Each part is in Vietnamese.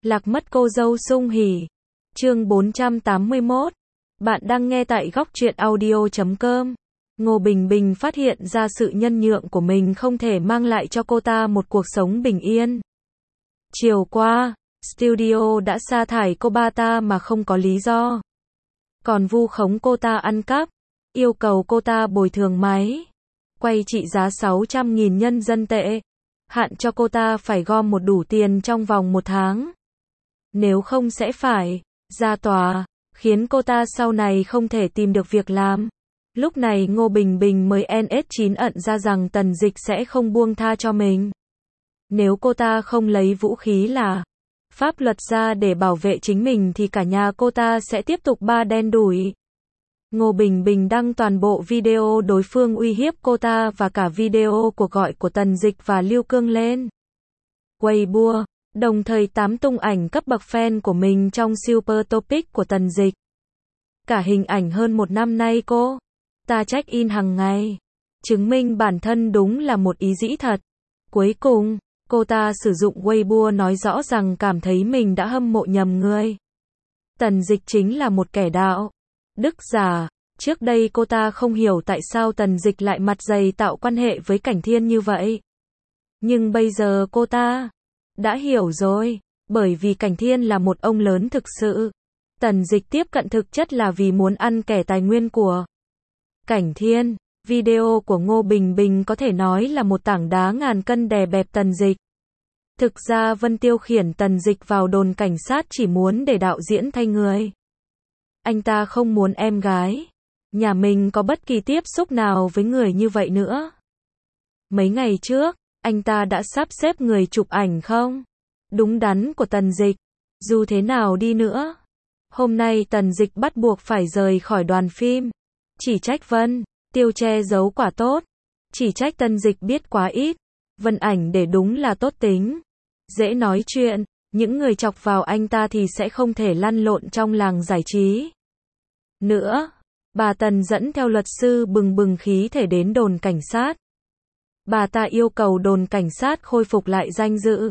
Lạc mất cô dâu sung hỉ. Chương 481. Bạn đang nghe tại góc truyện audio.com. Ngô Bình Bình phát hiện ra sự nhân nhượng của mình không thể mang lại cho cô ta một cuộc sống bình yên. Chiều qua, studio đã sa thải cô ba ta mà không có lý do. Còn vu khống cô ta ăn cắp, yêu cầu cô ta bồi thường máy quay trị giá 600.000 nhân dân tệ, hạn cho cô ta phải gom một đủ tiền trong vòng 1 tháng. Nếu không sẽ phải ra tòa, khiến cô ta sau này không thể tìm được việc làm. Lúc này Ngô Bình Bình mới NS9 ẩn ra rằng Tần Dịch sẽ không buông tha cho mình. Nếu cô ta không lấy vũ khí là pháp luật ra để bảo vệ chính mình thì cả nhà cô ta sẽ tiếp tục ba đen đủi. Ngô Bình Bình đăng toàn bộ video đối phương uy hiếp cô ta và cả video cuộc gọi của Tần Dịch và Lưu Cương lên Weibo, đồng thời tung ảnh cấp bậc fan của mình trong Super Topic của Tần Dịch. Cả hình ảnh hơn 1 năm nay cô ta check in hàng ngày, chứng minh bản thân đúng là một ý dĩ thật. Cuối cùng, cô ta sử dụng Weibo nói rõ rằng cảm thấy mình đã hâm mộ nhầm người. Tần Dịch chính là một kẻ đạo đức giả. Trước đây cô ta không hiểu tại sao Tần Dịch lại mặt dày tạo quan hệ với Cảnh Thiên như vậy. Nhưng bây giờ cô ta đã hiểu rồi, bởi vì Cảnh Thiên là một ông lớn thực sự. Tần Dịch tiếp cận thực chất là vì muốn ăn kẻ tài nguyên của Cảnh Thiên. Video của Ngô Bình Bình có thể nói là một tảng đá ngàn cân đè bẹp Tần Dịch. Thực ra Vân Tiêu khiển Tần Dịch vào đồn cảnh sát chỉ muốn để đạo diễn thay người. Anh ta không muốn em gái nhà mình có bất kỳ tiếp xúc nào với người như vậy nữa. Mấy ngày trước, anh ta đã sắp xếp người chụp ảnh không đúng đắn của Tần Dịch. Dù thế nào đi nữa, hôm nay Tần Dịch bắt buộc phải rời khỏi đoàn phim. Chỉ trách Vân Tiêu che giấu quả tốt, chỉ trách Tần Dịch biết quá ít. Vân Ảnh để đúng là tốt tính, dễ nói chuyện, những người chọc vào anh ta thì sẽ không thể lăn lộn trong làng giải trí nữa. Bà Tần dẫn theo luật sư bừng bừng khí thể đến đồn cảnh sát. Bà ta yêu cầu đồn cảnh sát khôi phục lại danh dự,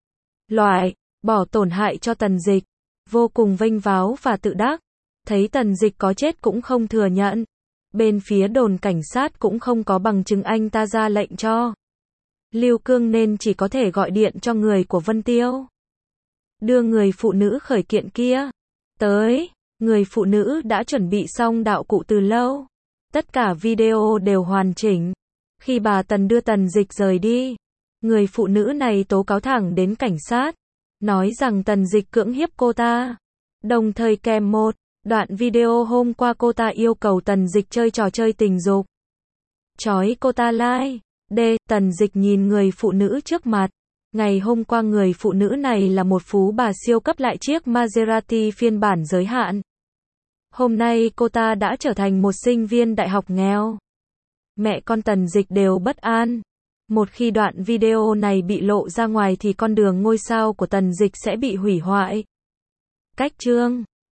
loại bỏ tổn hại cho Tần Dịch. Vô cùng vênh váo và tự đắc. Thấy Tần Dịch có chết cũng không thừa nhận. Bên phía đồn cảnh sát cũng không có bằng chứng anh ta ra lệnh cho Lưu Cương nên chỉ có thể gọi điện cho người của Vân Tiêu, đưa người phụ nữ khởi kiện kia tới. Người phụ nữ đã chuẩn bị xong đạo cụ từ lâu. Tất cả video đều hoàn chỉnh. Khi bà Tần đưa Tần Dịch rời đi, người phụ nữ này tố cáo thẳng đến cảnh sát, nói rằng Tần Dịch cưỡng hiếp cô ta. Đồng thời kèm một đoạn video hôm qua cô ta yêu cầu Tần Dịch chơi trò chơi tình dục, chói cô ta like. Tần Dịch nhìn người phụ nữ trước mặt. Ngày hôm qua người phụ nữ này là một phú bà siêu cấp lại chiếc Maserati phiên bản giới hạn. Hôm nay cô ta đã trở thành một sinh viên đại học nghèo. Mẹ con Tần Dịch đều bất an. Một khi đoạn video này bị lộ ra ngoài thì con đường ngôi sao của Tần Dịch sẽ bị hủy hoại. Cách chương